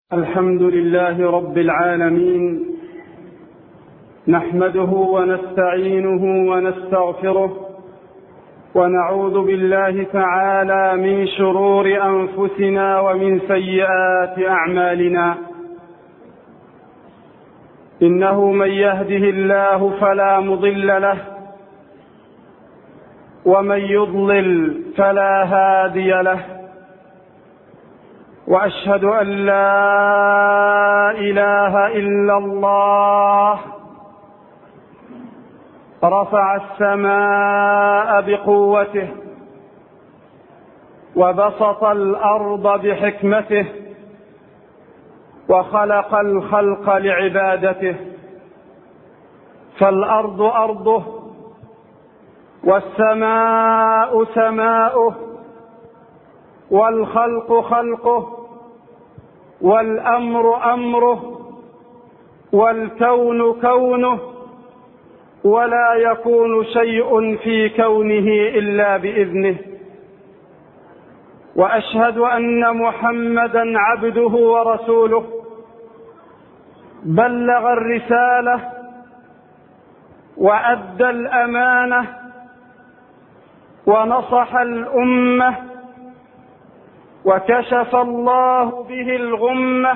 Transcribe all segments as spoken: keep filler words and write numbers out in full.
الحمد لله رب العالمين، نحمده ونستعينه ونستغفره ونعوذ بالله تعالى من شرور أنفسنا ومن سيئات أعمالنا. إنه من يهده الله فلا مضل له ومن يضلل فلا هادي له، وأشهد أن لا إله إلا الله رفع السماء بقوته وبسط الأرض بحكمته وخلق الخلق لعبادته، فالأرض أرضه والسماء سماؤه والخلق خلقه والأمر أمره والكون كونه، ولا يكون شيء في كونه إلا بإذنه. وأشهد أن محمدًا عبده ورسوله، بلغ الرسالة وأدى الأمانة ونصح الأمة، وكشف الله به الغمة،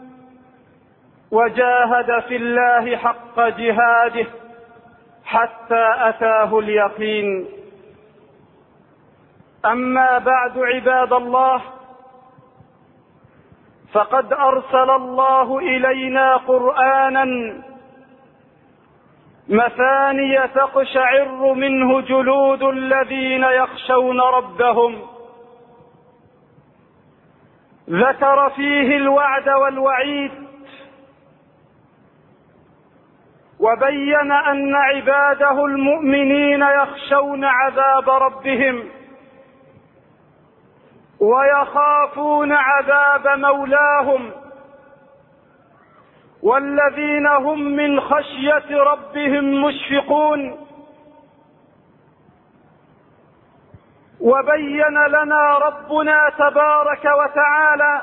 وجاهد في الله حق جهاده حتى أتاه اليقين. أما بعد، عباد الله، فقد أرسل الله إلينا قرآنا مثانية تقشعر منه جلود الذين يخشون ربهم، ذكر فيه الوعد والوعيد، وبين أن عباده المؤمنين يخشون عذاب ربهم ويخافون عذاب مولاهم، والذين هم من خشية ربهم مشفقون. وبين لنا ربنا تبارك وتعالى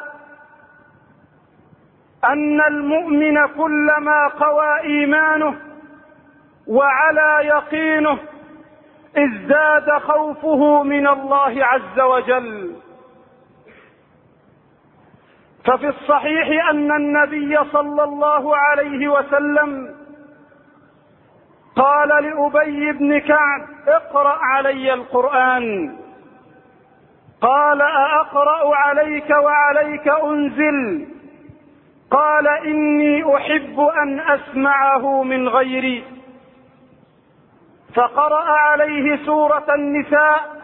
أن المؤمن كلما قوى إيمانه وعلى يقينه ازداد خوفه من الله عز وجل. ففي الصحيح أن النبي صلى الله عليه وسلم قال لأبي بن كعب: اقرأ علي القرآن. قال: أأقرأ عليك وعليك أنزل؟ قال: إني أحب أن أسمعه من غيري. فقرأ عليه سورة النساء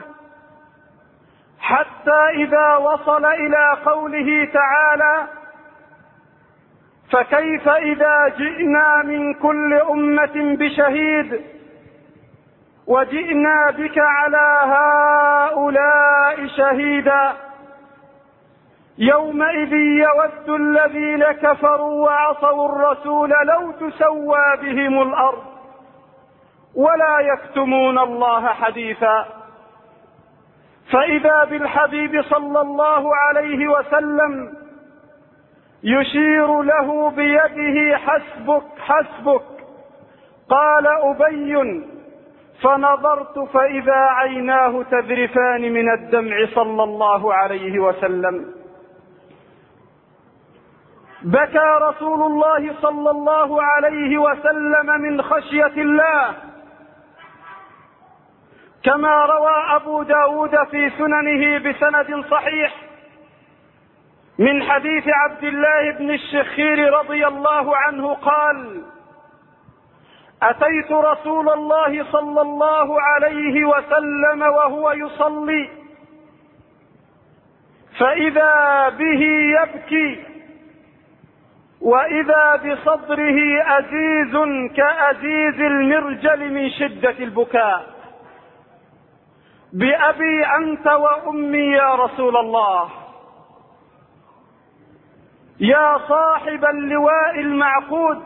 حتى إذا وصل إلى قوله تعالى: فكيف إذا جئنا من كل أمة بشهيد وجئنا بك على هؤلاء شهيدا، يومئذ يود الذين كفروا وعصوا الرسول لو تسوى بهم الأرض ولا يكتمون الله حديثا. فإذا بالحبيب صلى الله عليه وسلم يشير له بيده: حسبك حسبك. قال أبي: فنظرت فإذا عيناه تذرفان من الدمع صلى الله عليه وسلم. بكى رسول الله صلى الله عليه وسلم من خشية الله، كما روى أبو داود في سننه بسند صحيح من حديث عبد الله بن الشخير رضي الله عنه قال: أتيت رسول الله صلى الله عليه وسلم وهو يصلي، فإذا به يبكي، وإذا بصدره أزيز كأزيز المرجل من شدة البكاء. بأبي أنت وأمي يا رسول الله، يا صاحب اللواء المعقود،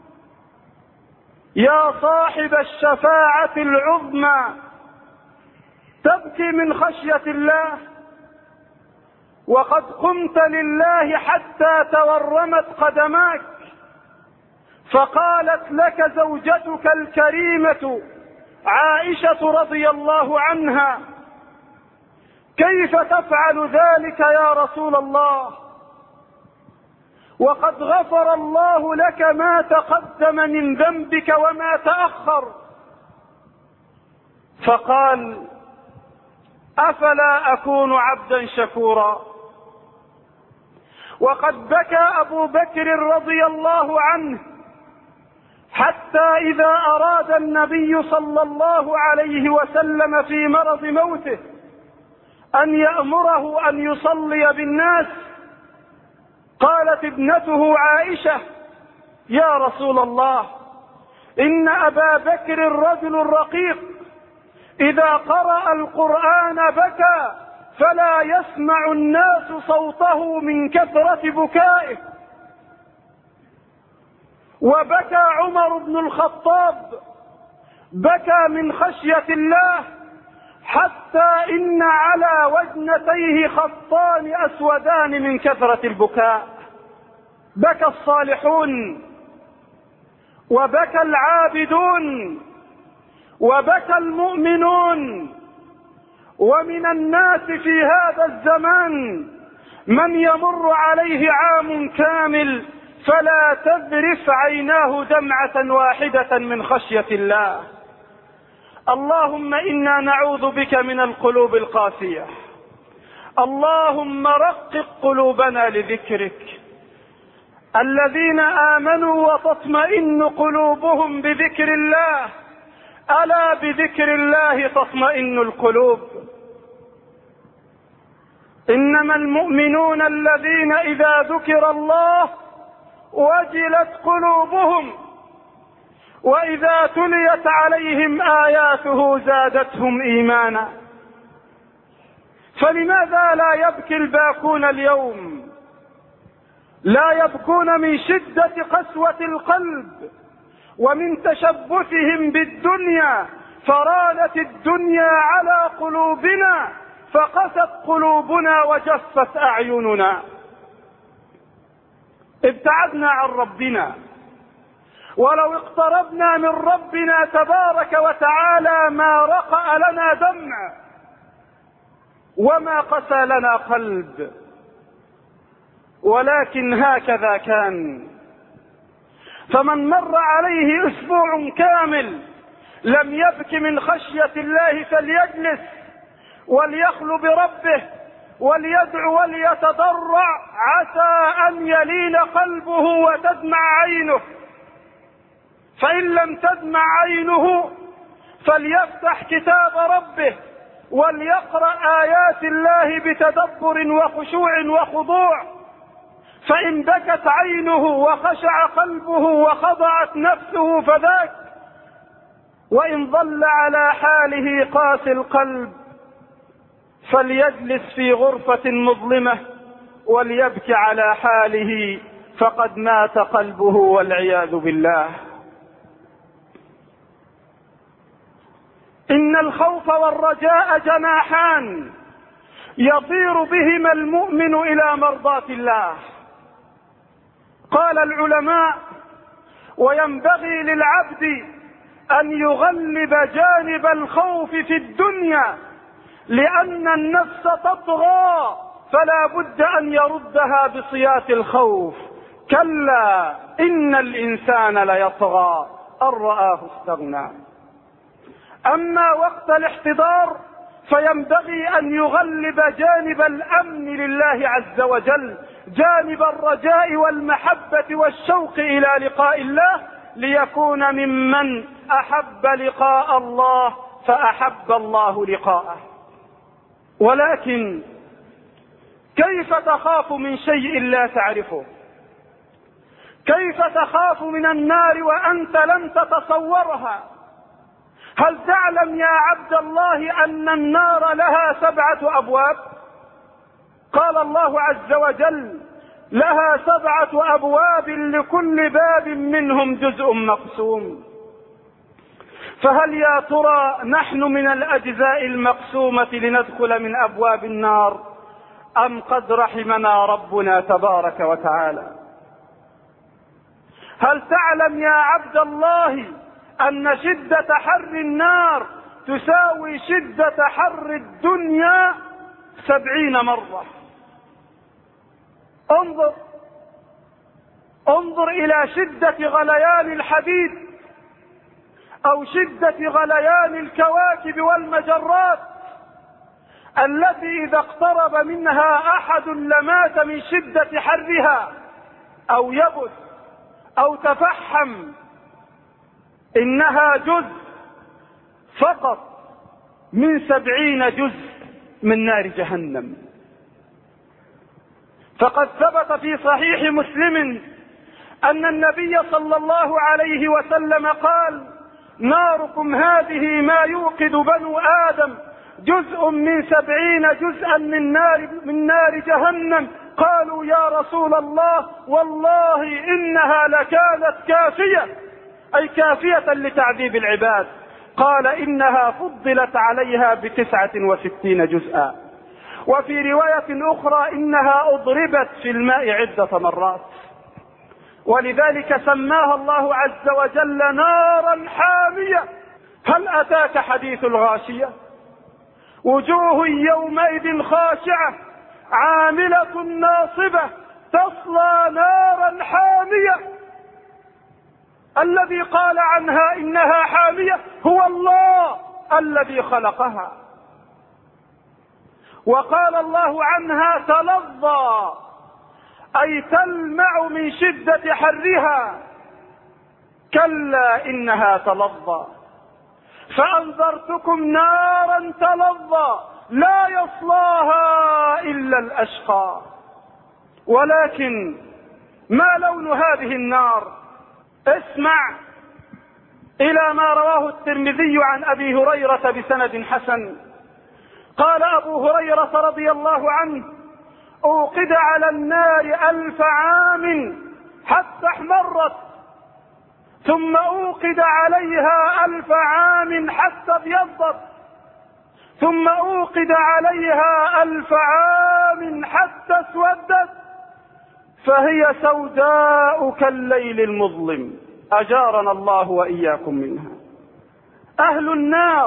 يا صاحب الشفاعة العظمى، تبكي من خشية الله؟ وقد قمت لله حتى تورمت قدماك، فقالت لك زوجتك الكريمة عائشة رضي الله عنها: كيف تفعل ذلك يا رسول الله وقد غفر الله لك ما تقدم من ذنبك وما تأخر؟ فقال: أفلا أكون عبدا شكورا. وقد بكى أبو بكر رضي الله عنه حتى إذا أراد النبي صلى الله عليه وسلم في مرض موته أن يأمره أن يصلي بالناس، قالت ابنته عائشة: يا رسول الله، إن أبا بكر الرجل الرقيق إذا قرأ القرآن بكى فلا يسمع الناس صوته من كثرة بكائه. وبكى عمر بن الخطاب، بكى من خشية الله حتى إن على وجنتيه خطان أسودان من كثرة البكاء. بكى الصالحون وبكى العابدون وبكى المؤمنون. ومن الناس في هذا الزمان من يمر عليه عام كامل فلا تذرف عيناه دمعة واحدة من خشية الله. اللهم إنا نعوذ بك من القلوب القاسية. اللهم رقق قلوبنا لذكرك. الذين آمنوا وتطمئن قلوبهم بذكر الله، ألا بذكر الله تطمئن القلوب. إنما المؤمنون الذين إذا ذكر الله وجلت قلوبهم وإذا تليت عليهم آياته زادتهم إيمانا. فلماذا لا يبكي الباكون اليوم؟ لا يبكون من شدة قسوة القلب ومن تشبثهم بالدنيا، فرانت الدنيا على قلوبنا فقست قلوبنا وجفت أعيننا. ابتعدنا عن ربنا، ولو اقتربنا من ربنا تبارك وتعالى ما رقأ لنا دمع وما قسى لنا قلب، ولكن هكذا كان. فمن مر عليه أسبوع كامل لم يبك من خشية الله فليجلس وليخلو بربه وليدعو وليتضرع، عسى أن يلين قلبه وتدمع عينه. فإن لم تدمع عينه فليفتح كتاب ربه وليقرأ آيات الله بتدبر وخشوع وخضوع. فإن بكت عينه وخشع قلبه وخضعت نفسه فذاك، وإن ظل على حاله قاسي القلب فليجلس في غرفة مظلمة وليبكي على حاله فقد مات قلبه والعياذ بالله. إن الخوف والرجاء جناحان يطير بهما المؤمن إلى مرضاة الله. قال العلماء: وينبغي للعبد أن يغلب جانب الخوف في الدنيا، لأن النفس تطغى فلا بد أن يردها بصياط الخوف. كلا إن الإنسان ليطغى أن رآه استغنى. أما وقت الاحتضار فينبغي أن يغلب جانب الأمن لله عز وجل، جانب الرجاء والمحبة والشوق إلى لقاء الله، ليكون ممن أحب لقاء الله فأحب الله لقاءه. ولكن كيف تخاف من شيء لا تعرفه؟ كيف تخاف من النار وأنت لم تتصورها؟ هل تعلم يا عبد الله أن النار لها سبعة أبواب؟ قال الله عز وجل: لها سبعة أبواب لكل باب منهم جزء مقسوم. فهل يا ترى نحن من الأجزاء المقسومة لندخل من أبواب النار، أم قد رحمنا ربنا تبارك وتعالى؟ هل تعلم يا عبد الله أن شدة حر النار تساوي شدة حر الدنيا سبعين مرة؟ انظر انظر إلى شدة غليان الحديد أو شدة غليان الكواكب والمجرات التي إذا اقترب منها أحد لمات من شدة حرها أو يبس أو تفحم. إنها جزء فقط من سبعين جزء من نار جهنم. فقد ثبت في صحيح مسلم أن النبي صلى الله عليه وسلم قال: ناركم هذه ما يوقد بنو آدم جزء من سبعين جزءا من نار, من نار جهنم. قالوا: يا رسول الله والله إنها لكانت كافية، أي كافية لتعذيب العباد. قال: إنها فضلت عليها بتسعة وستين جزءا. وفي رواية أخرى: إنها أضربت في الماء عدة مرات. ولذلك سماها الله عز وجل نارا حامية. هل أتاك حديث الغاشية؟ وجوه يومئذ خاشعة عاملة ناصبة تصلى نارا حامية. الذي قال عنها إنها حامية هو الله الذي خلقها. وقال الله عنها: تلظى، أي تلمع من شدة حرها. كلا إنها تلظى. فأنذرتكم نارا تلظى لا يصلاها إلا الأشقى. ولكن ما لون هذه النار؟ اسمع إلى ما رواه الترمذي عن أبي هريرة بسند حسن. قال أبو هريرة رضي الله عنه: أوقد على النار ألف عام حتى احمرت، ثم أوقد عليها ألف عام حتى ابيضت، ثم أوقد عليها ألف عام حتى اسودت، فهي سوداء كالليل المظلم. أجارنا الله وإياكم منها. أهل النار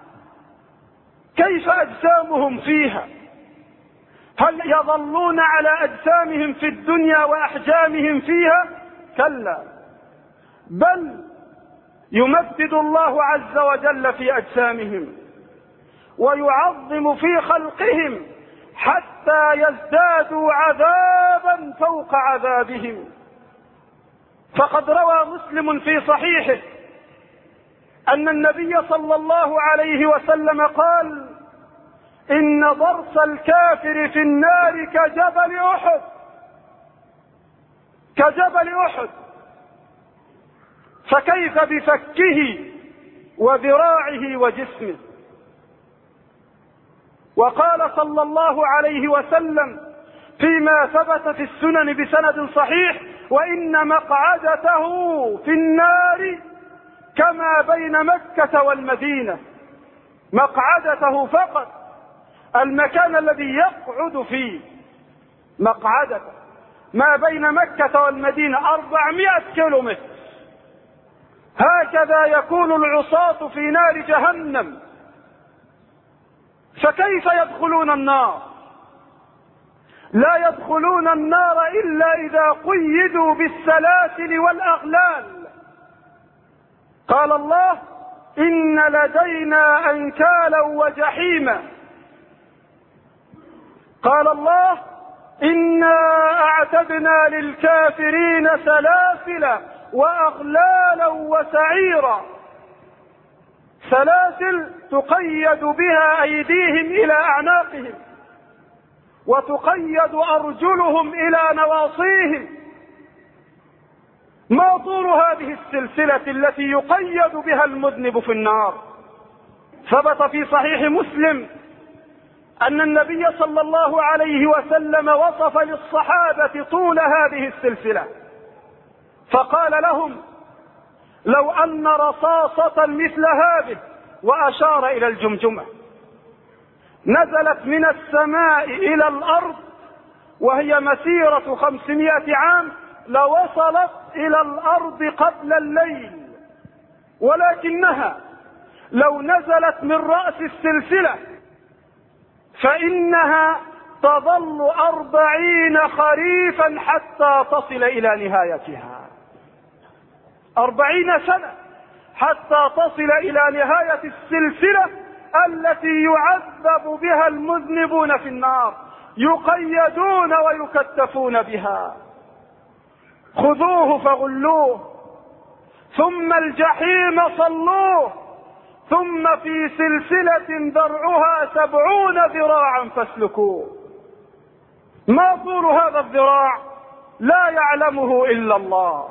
كيف أجسامهم فيها؟ هل يظلون على أجسامهم في الدنيا وأحجامهم فيها؟ كلا، بل يمدد الله عز وجل في أجسامهم ويعظم في خلقهم حتى يزدادوا عذابا فوق عذابهم. فقد روى مسلم في صحيحه أن النبي صلى الله عليه وسلم قال: إن ضرس الكافر في النار كجبل أحد، كجبل أحد، فكيف بفكه وذراعه وجسمه. وقال صلى الله عليه وسلم فيما ثبت في السنن بسند صحيح: وإن مقعدته في النار كما بين مكة والمدينة. مقعدته فقط، المكان الذي يقعد فيه، مقعدته ما بين مكة والمدينة أربعمائة كيلومتر. هكذا يكون العصاة في نار جهنم. فكيف يدخلون النار؟ لا يدخلون النار إلا إذا قيدوا بالسلاسل والأغلال. قال الله: إن لدينا أنكالا وجحيما. قال الله: إنا أعتدنا للكافرين سلاسل وأغلالا وسعيرا. سلاسل تقيد بها أيديهم إلى أعناقهم، وتقيد أرجلهم إلى نواصيهم. ما طول هذه السلسلة التي يقيد بها المذنب في النار؟ ثبت في صحيح مسلم أن النبي صلى الله عليه وسلم وصف للصحابة طول هذه السلسلة، فقال لهم: لو أن رصاصة مثل هذه، وأشار إلى الجمجمة، نزلت من السماء إلى الأرض وهي مسيرة خمسمائة عام لوصلت إلى الأرض قبل الليل، ولكنها لو نزلت من رأس السلسلة فإنها تظل أربعين خريفا حتى تصل إلى نهايتها. أربعين سنة حتى تصل إلى نهاية السلسلة التي يعذب بها المذنبون في النار، يقيدون ويكتفون بها. خذوه فغلوه ثم الجحيم صلوه ثم في سلسلة ذرعها سبعون ذراعا فاسلكوه. ما طول هذا الذراع؟ لا يعلمه إلا الله.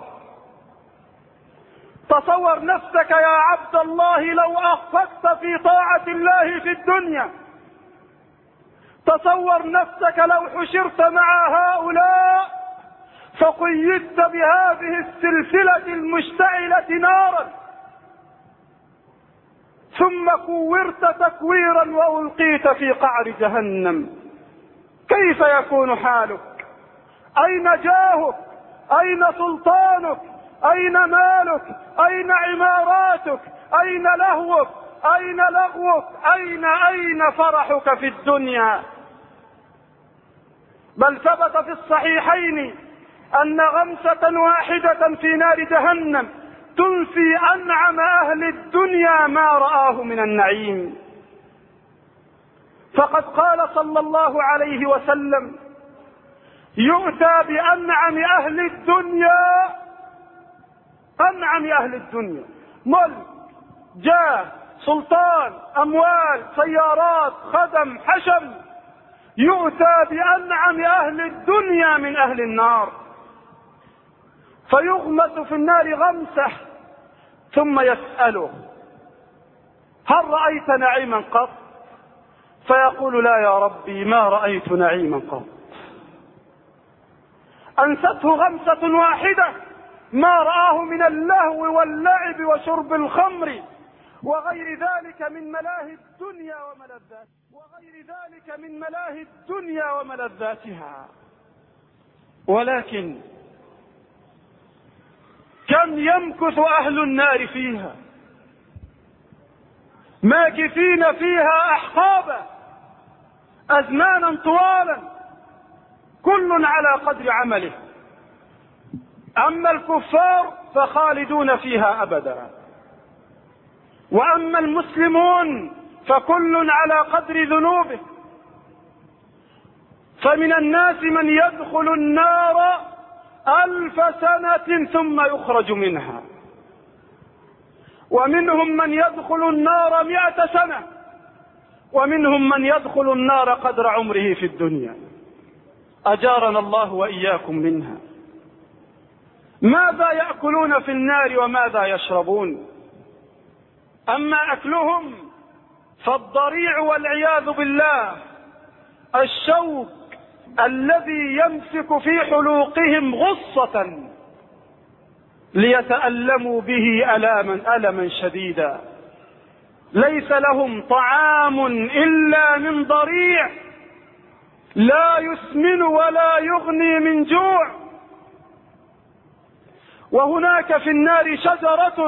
تصور نفسك يا عبد الله لو أخفقت في طاعة الله في الدنيا، تصور نفسك لو حشرت مع هؤلاء فقيدت بهذه السلسلة المشتعلة نارا ثم كورت تكويرا وألقيت في قعر جهنم، كيف يكون حالك؟ أين جاهك؟ أين سلطانك؟ أين مالك؟ أين عماراتك؟ أين لهوك؟ أين لغوك؟ أين أين فرحك في الدنيا؟ بل ثبت في الصحيحين أن غمسة واحدة في نار جهنم تنسي أنعم أهل الدنيا ما رآه من النعيم. فقد قال صلى الله عليه وسلم: يؤتى بأنعم أهل الدنيا، أنعم أهل الدنيا، ملك، جاه، سلطان، أموال، سيارات، خدم، حشم، يؤتى بأنعم أهل الدنيا من أهل النار، فيغمس في النار غمسة ثم يسأله: هل رأيت نعيما قط؟ فيقول: لا يا ربي، ما رأيت نعيما قط. أنسته غمسة واحدة ما رآه من اللهو واللعب وشرب الخمر وغير ذلك من ملاهي الدنيا وملذات وغير ذلك من ملاهي الدنيا وملذاتها. ولكن كم يمكث أهل النار فيها، ماكثين فيها أحقابا، أزمانا طوالا، كل على قدر عمله. أما الكفار فخالدون فيها أبدا، وأما المسلمون فكل على قدر ذنوبه. فمن الناس من يدخل النار ألف سنة ثم يخرج منها، ومنهم من يدخل النار مئة سنة، ومنهم من يدخل النار قدر عمره في الدنيا. أجارنا الله وإياكم منها. ماذا يأكلون في النار وماذا يشربون؟ أما أكلهم فالضريع والعياذ بالله، الشوك الذي يمسك في حلوقهم غصة ليتألموا به ألاما ألما شديدا. ليس لهم طعام إلا من ضريع لا يسمن ولا يغني من جوع. وهناك في النار شجرة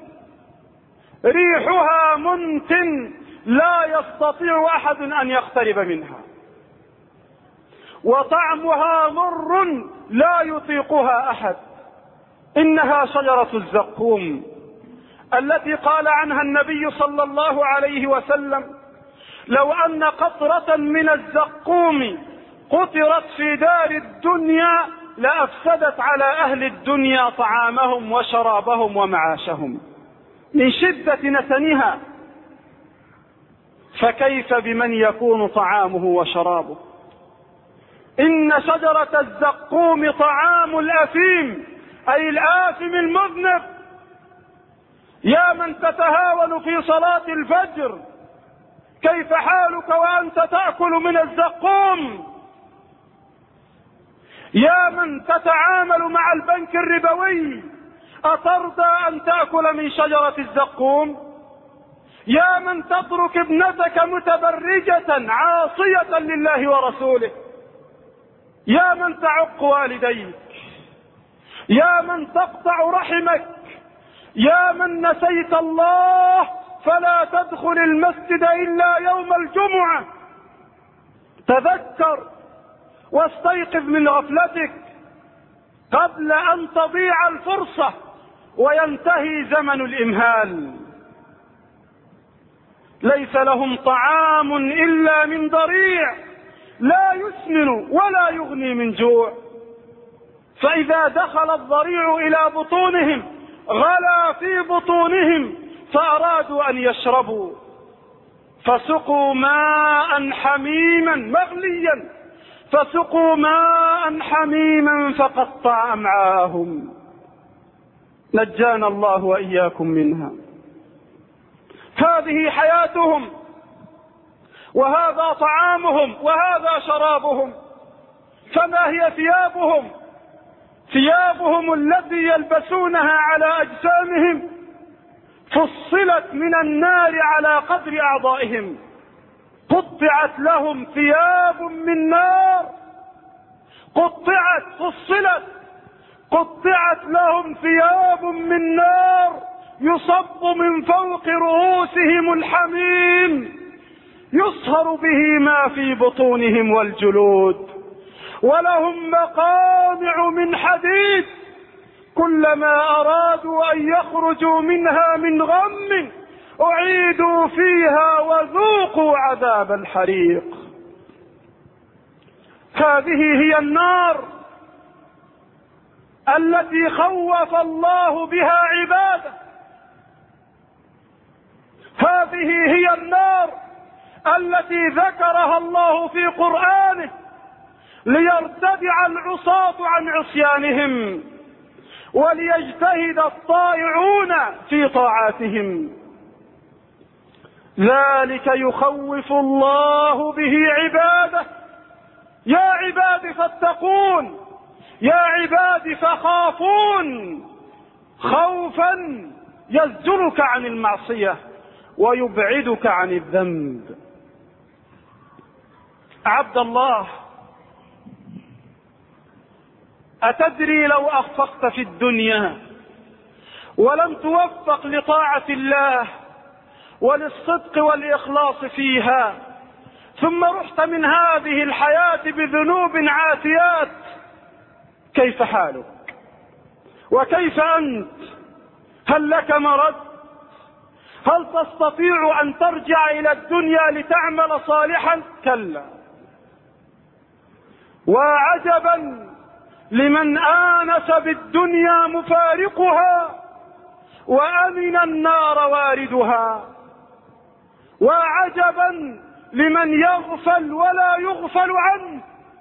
ريحها منتن لا يستطيع أحد أن يقترب منها، وطعمها مر لا يطيقها أحد. إنها شجرة الزقوم التي قال عنها النبي صلى الله عليه وسلم: لو أن قطرة من الزقوم قطرت في دار الدنيا لأفسدت على أهل الدنيا طعامهم وشرابهم ومعاشهم من شدة نتنها، فكيف بمن يكون طعامه وشرابه؟ إن شجرة الزقوم طعام الأثيم، أي الآثم المذنب. يا من تتهاون في صلاة الفجر، كيف حالك وأنت تأكل من الزقوم؟ يا من تتعامل مع البنك الربوي، أترضى أن تأكل من شجرة الزقوم؟ يا من تترك ابنتك متبرجة عاصية لله ورسوله، يا من تعق والديك، يا من تقطع رحمك، يا من نسيت الله فلا تدخل المسجد إلا يوم الجمعة، تذكر واستيقظ من غفلتك قبل أن تضيع الفرصة وينتهي زمن الإمهال. ليس لهم طعام إلا من ضريع لا يسمن ولا يغني من جوع، فإذا دخل الضريع إلى بطونهم غلا في بطونهم فأرادوا أن يشربوا فسقوا ماء حميما مغليا فسقوا ماء حميما فقطع أمعاءهم. نجانا الله وإياكم منها. هذه حياتهم، وهذا طعامهم، وهذا شرابهم. فما هي ثيابهم؟ ثيابهم التي يلبسونها على أجسامهم فصلت من النار على قدر أعضائهم. قطعت لهم ثياب من نار، قطعت فصلت قطعت لهم ثياب من نار يصب من فوق رؤوسهم الحميم يصهر به ما في بطونهم والجلود، ولهم مقامع من حديد كلما أرادوا أن يخرجوا منها من غم أعيدوا فيها وذوقوا عذاب الحريق. هذه هي النار التي خوف الله بها عباده، هذه هي النار التي ذكرها الله في قرآنه ليرتدع العصاة عن عصيانهم وليجتهد الطائعون في طاعاتهم. ذلك يخوف الله به عباده. يا عباد فاتقون، يا عباد فخافون، خوفا يزجرك عن المعصية ويبعدك عن الذنب. عبد الله، أتدري لو أخفقت في الدنيا ولم توفق لطاعة الله وللصدق والإخلاص فيها، ثم رحت من هذه الحياة بذنوب عاتيات، كيف حالك؟ وكيف أنت؟ هل لك مرد؟ هل تستطيع أن ترجع إلى الدنيا لتعمل صالحا؟ كلا. وعجبا لمن آنس بالدنيا مفارقها وأمن النار واردها، وعجبا لمن يغفل ولا يغفل عنه.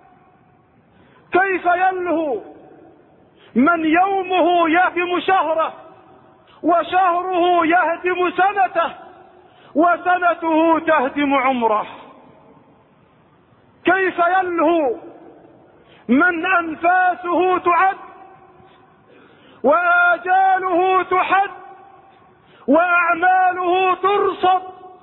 كيف يلهو من يومه يهدم شهره وشهره يهدم سنته وسنته تهدم عمره؟ كيف يلهو من أنفاسه تعد وآجاله تحد وأعماله ترصد،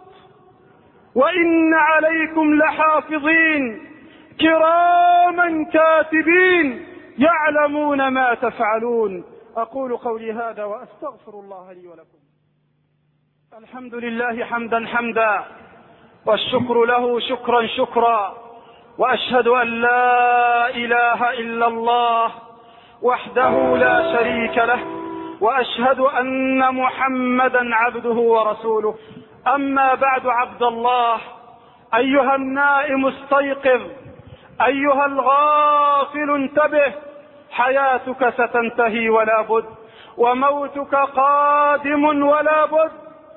وإن عليكم لحافظين كراما كاتبين يعلمون ما تفعلون. أقول قولي هذا وأستغفر الله لي ولكم. الحمد لله حمدا حمدا، والشكر له شكرا شكرا، وأشهد أن لا إله إلا الله وحده لا شريك له، وأشهد أن محمدا عبده ورسوله. أما بعد، عبد الله، أيها النائم استيقظ، أيها الغافل انتبه، حياتك ستنتهي ولا بد، وموتك قادم ولا بد،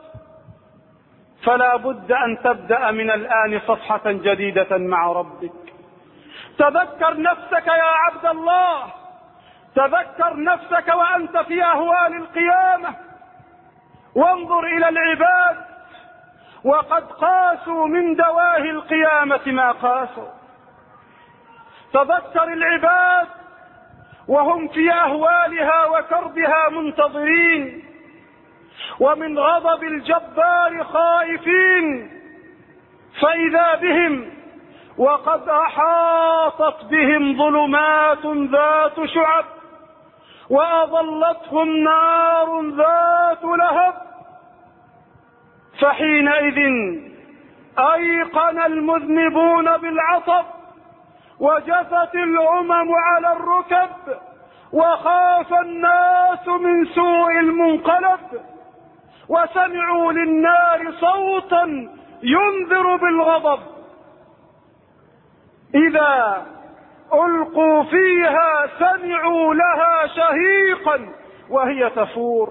فلا بد أن تبدأ من الآن صفحة جديدة مع ربك. تذكر نفسك يا عبد الله، تذكر نفسك وأنت في أهوال القيامة، وانظر إلى العباد وقد قاسوا من دواهي القيامة ما قاسوا. تذكر العباد وهم في أهوالها وكربها منتظرين، ومن غضب الجبار خائفين، فإذا بهم وقد أحاطت بهم ظلمات ذات شعب وأظلتهم نار ذات لهب. فحينئذ أيقن المذنبون بالعصب، وجثت الأمم على الركب، وخاف الناس من سوء المنقلب، وسمعوا للنار صوتا ينذر بالغضب. إذا ألقوا فيها سمعوا لها شهيقا وهي تفور.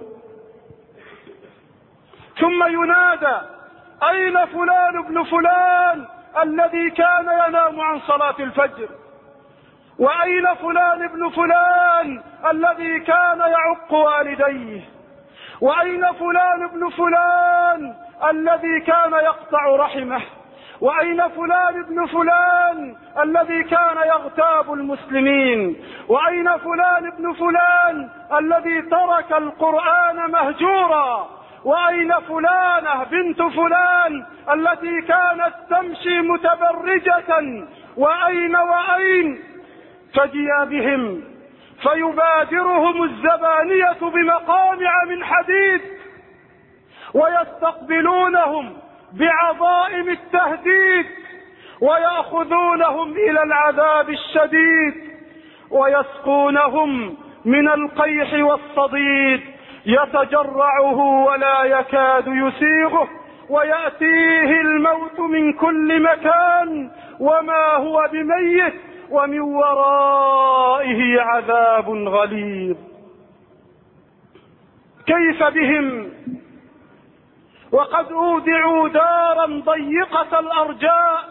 ثم ينادى: أين فلان ابن فلان الذي كان ينام عن صلاة الفجر؟ وأين فلان ابن فلان الذي كان يعق والديه؟ وأين فلان ابن فلان الذي كان يقطع رحمه؟ وأين فلان ابن فلان الذي كان يغتاب المسلمين؟ وأين فلان ابن فلان الذي ترك القرآن مهجورا؟ وأين فلانة بنت فلان التي كانت تمشي متبرجة؟ وأين وأين؟ فجيا بهم فيبادرهم الزبانية بمقامع من حديد، ويستقبلونهم بعظائم التهديد، ويأخذونهم إلى العذاب الشديد، ويسقونهم من القيح والصديد يتجرعه ولا يكاد يسيغه، ويأتيه الموت من كل مكان وما هو بميت، ومن ورائه عذاب غليظ. كيف بهم وقد أودعوا دارا ضيقة الأرجاء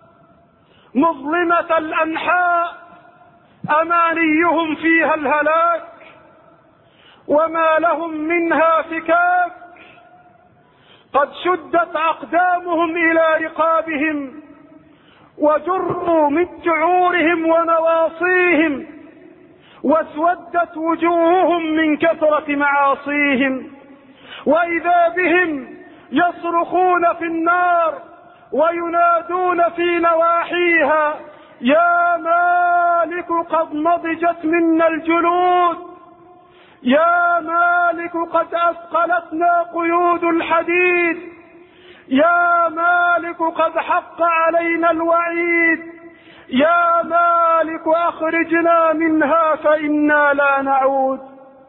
مظلمة الأنحاء، أمانيهم فيها الهلاك وما لهم منها فكاك. قد شدت أقدامهم إلى رقابهم، وجروا من جعورهم ونواصيهم، واسودت وجوههم من كثرة معاصيهم. وإذا بهم يصرخون في النار وينادون في نواحيها: يا مالك قد نضجت منا الجلود، يا مالك قد أثقلتنا قيود الحديد، يا مالك قد حق علينا الوعيد، يا مالك أخرجنا منها فإنا لا نعود.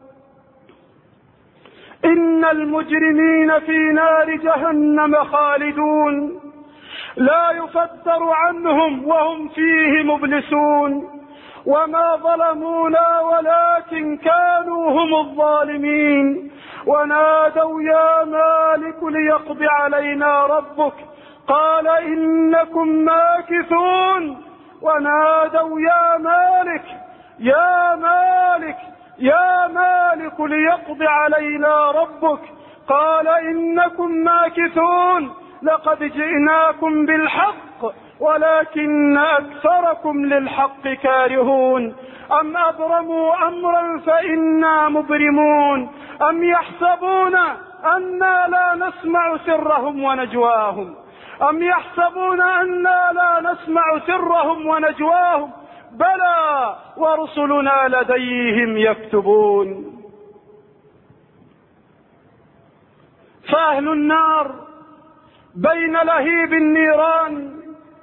إن المجرمين في نار جهنم خالدون، لا يفتر عنهم وهم فيه مبلسون. وما ظلمونا ولكن كانوا هم الظالمين. ونادوا: يا مالك ليقضي علينا ربك، قال إنكم ماكثون. ونادوا: يا مالك يا مالك يا مالك ليقضي علينا ربك، قال إنكم ماكثون. لقد جئناكم بالحق ولكن أكثركم للحق كارهون. أم أبرموا أمرا فإنا مبرمون، أم يحسبون أنا لا نسمع سرهم ونجواهم، أم يحسبون أنا لا نسمع سرهم ونجواهم، بلى ورسلنا لديهم يكتبون. فأهل النار بين لهيب النيران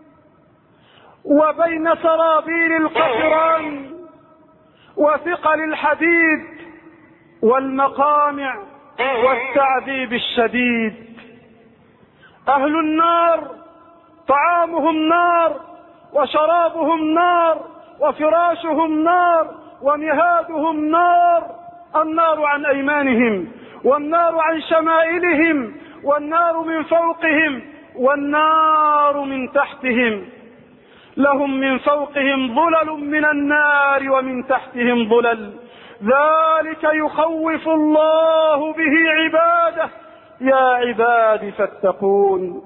وبين سرابيل القطران وثقل الحديد والمقامع والتعذيب الشديد. أهل النار طعامهم نار، وشرابهم نار، وفراشهم نار، ومهادهم نار. النار عن أيمانهم، والنار عن شمائلهم، والنار من فوقهم، والنار من تحتهم. لهم من فوقهم ظلل من النار ومن تحتهم ظلل. ذلك يخوف الله به عباده، يا عباد فاتقون.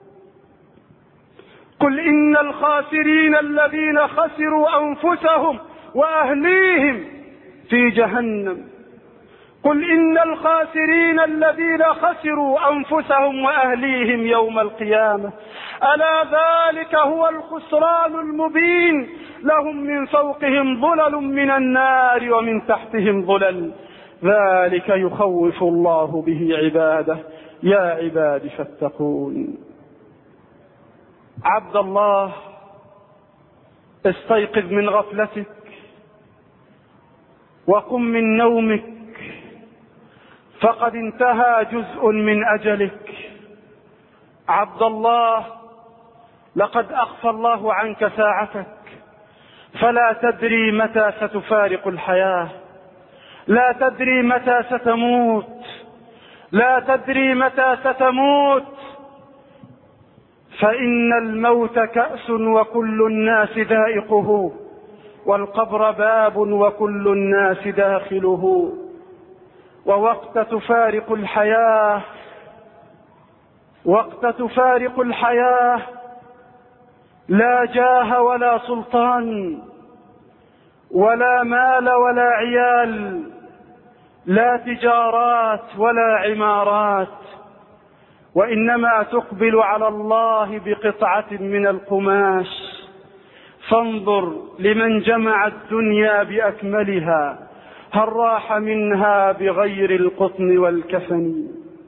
قل إن الخاسرين الذين خسروا أنفسهم وأهليهم في جهنم، قل إن الخاسرين الذين خسروا أنفسهم وأهليهم يوم القيامة ألا ذلك هو الخسران المبين لهم من فوقهم ظلل من النار ومن تحتهم ظلل ذلك يخوف الله به عباده يا عباد فاتقون. عبد الله استيقظ من غفلتك وقم من نومك فقد انتهى جزء من أجلك. عبد الله لقد أخفى الله عنك ساعتك فلا تدري متى ستفارق الحياة، لا تدري متى ستموت، لا تدري متى ستموت، فإن الموت كأس وكل الناس ذائقه، والقبر باب وكل الناس داخله. ووقت تفارق الحياة وقت تفارق الحياة لا جاه ولا سلطان ولا مال ولا عيال، لا تجارات ولا عمارات، وإنما تقبل على الله بقطعة من القماش. فانظر لمن جمع الدنيا بأكملها هل راح منها بغير القطن والكفن.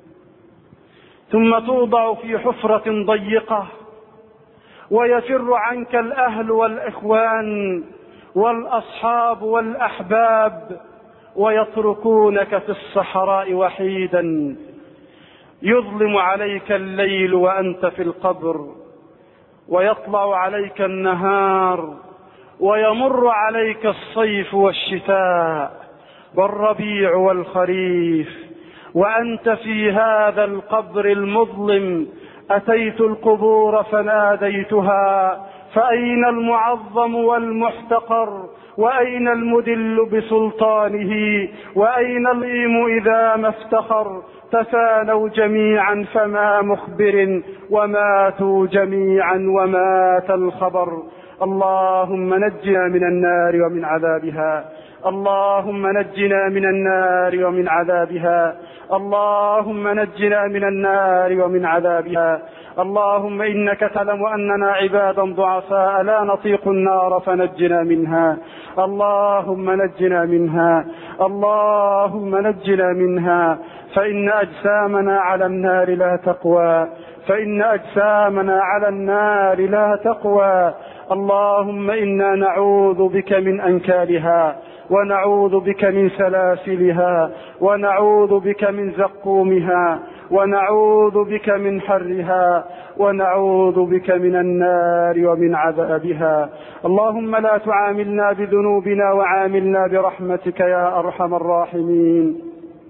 ثم توضع في حفرة ضيقة ويفر عنك الأهل والإخوان والأصحاب والأحباب ويتركونك في الصحراء وحيدا. يظلم عليك الليل وأنت في القبر، ويطلع عليك النهار، ويمر عليك الصيف والشتاء والربيع والخريف، وأنت في هذا القبر المظلم. أتيت القبور فناديتها فأين المعظم والمحتقر، وأين المدل بسلطانه، وأين الإيم إذا ما افتخر. تفانوا جميعا فما مخبر، وماتوا جميعا ومات الخبر. اللهم نجنا من النار ومن عذابها، اللهم نجنا من النار ومن عذابها، اللهم نجنا من النار ومن عذابها. اللهم إنك تعلم أننا عبادا ضعفاء لا نطيق النار فنجنا منها، اللهم نجنا منها، اللهم نجنا منها. فإن أجسامنا على النار لا تقوى، فإن أجسامنا على النار لا تقوى. اللهم إنا نعوذ بك من أنكالها، ونعوذ بك من سلاسلها، ونعوذ بك من زقومها، ونعوذ بك من حرها، ونعوذ بك من النار ومن عذابها. اللهم لا تعاملنا بذنوبنا وعاملنا برحمتك يا أرحم الراحمين.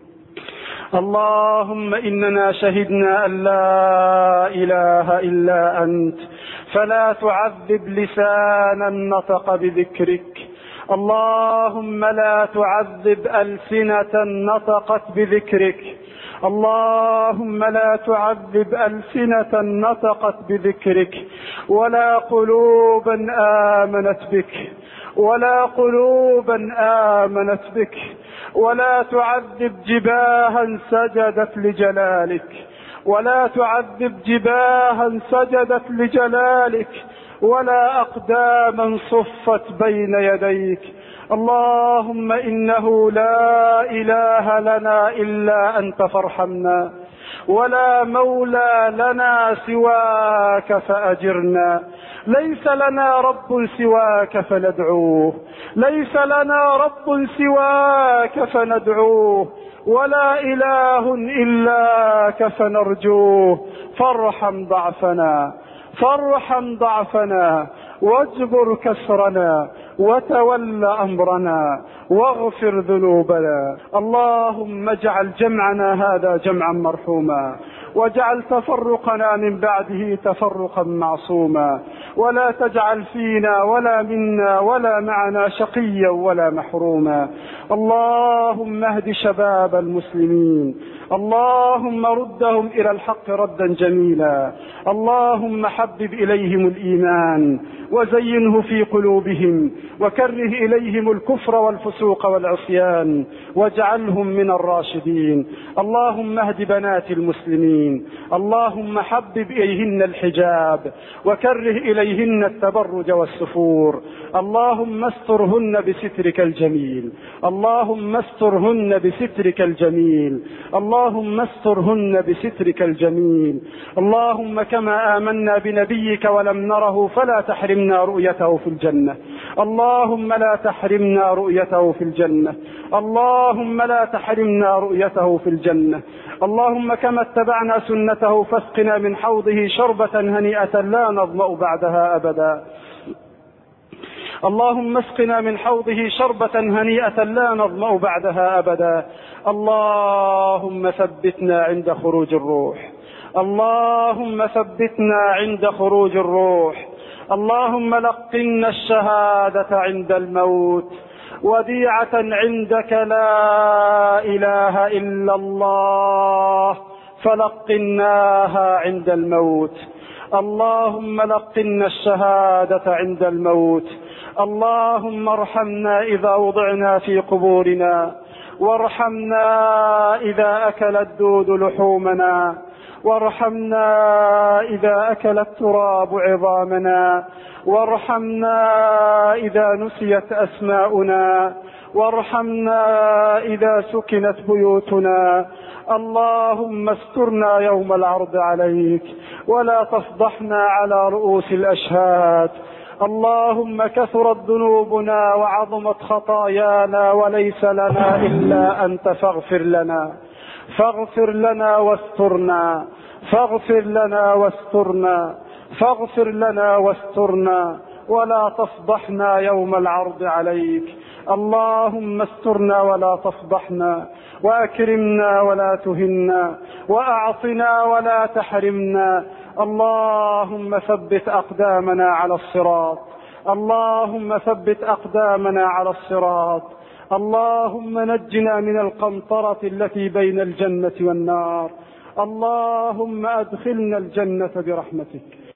اللهم إننا شهدنا أن لا إله إلا أنت، فلا تعذب لسانا نطق بذكرك. اللهم لا تعذب ألسنة نطقت بذكرك، اللهم لا تعذب ألسنة نطقت بذكرك، ولا قلوبا آمنت بك، ولا قلوبا آمنت بك، ولا تعذب جباها سجدت لجلالك، ولا تعذب جباها سجدت لجلالك، ولا أقداما صفت بين يديك. اللهم إنه لا إله لنا إلا أنت فارحمنا، ولا مولى لنا سواك فأجرنا. ليس لنا رب سواك فندعوه، ليس لنا رب سواك فندعوه، ولا إله إلاك فنرجوه. فارحم ضعفنا، فارحم ضعفنا، واجبر كسرنا، وتول أمرنا، واغفر ذنوبنا. اللهم اجعل جمعنا هذا جمعا مرحوما، واجعل تفرقنا من بعده تفرقا معصوما، ولا تجعل فينا ولا منا ولا معنا شقيا ولا محروما. اللهم اهد شباب المسلمين، اللهم ردهم إلى الحق ردا جميلا. اللهم حبب إليهم الإيمان وزينه في قلوبهم وكره إليهم الكفر والفسوق والعصيان واجعلهم من الراشدين. اللهم اهد بنات المسلمين. اللهم حبب إليهن الحجاب وكره إليهن التبرج والسفور. اللهم استرهن بسترك الجميل. اللهم استرهن بسترك الجميل. اللهم استرهن بسترك الجميل. اللهم كما آمنا بنبيك ولم نره فلا تحرمنا رؤيته في الجنة. اللهم لا تحرمنا رؤيته في الجنة. اللهم لا تحرمنا رؤيته في الجنة. اللهم كما اتبعنا سنته فاسقنا من حوضه شربة هنيئة لا نظمأ بعدها أبدا. اللهم اسقنا من حوضه شربة هنيئة لا نظمأ بعدها أبدا. اللهم ثبتنا عند خروج الروح. اللهم ثبتنا عند خروج الروح. اللهم لقنا الشهادة عند الموت وديعة عندك لا إله إلا الله فلقناها عند الموت. اللهم لقنا الشهادة عند الموت. اللهم ارحمنا إذا وضعنا في قبورنا، وارحمنا إذا أكل الدود لحومنا، وارحمنا إذا أكل التراب عظامنا، وارحمنا إذا نسيت أسماؤنا، وارحمنا إذا سكنت بيوتنا. اللهم استرنا يوم العرض عليك ولا تفضحنا على رؤوس الأشهاد. اللهم كثرت ذنوبنا وعظمت خطايانا وليس لنا إلا أنت فاغفر لنا. فاغفر لنا واسترنا. فاغفر لنا واسترنا. فاغفر لنا واسترنا ولا تفضحنا يوم العرض عليك. اللهم استرنا ولا تفضحنا، وأكرمنا ولا تهنا، وأعطنا ولا تحرمنا. اللهم ثبت أقدامنا على الصراط. اللهم ثبت أقدامنا على الصراط. اللهم نجنا من القنطرة التي بين الجنة والنار. اللهم أدخلنا الجنة برحمتك.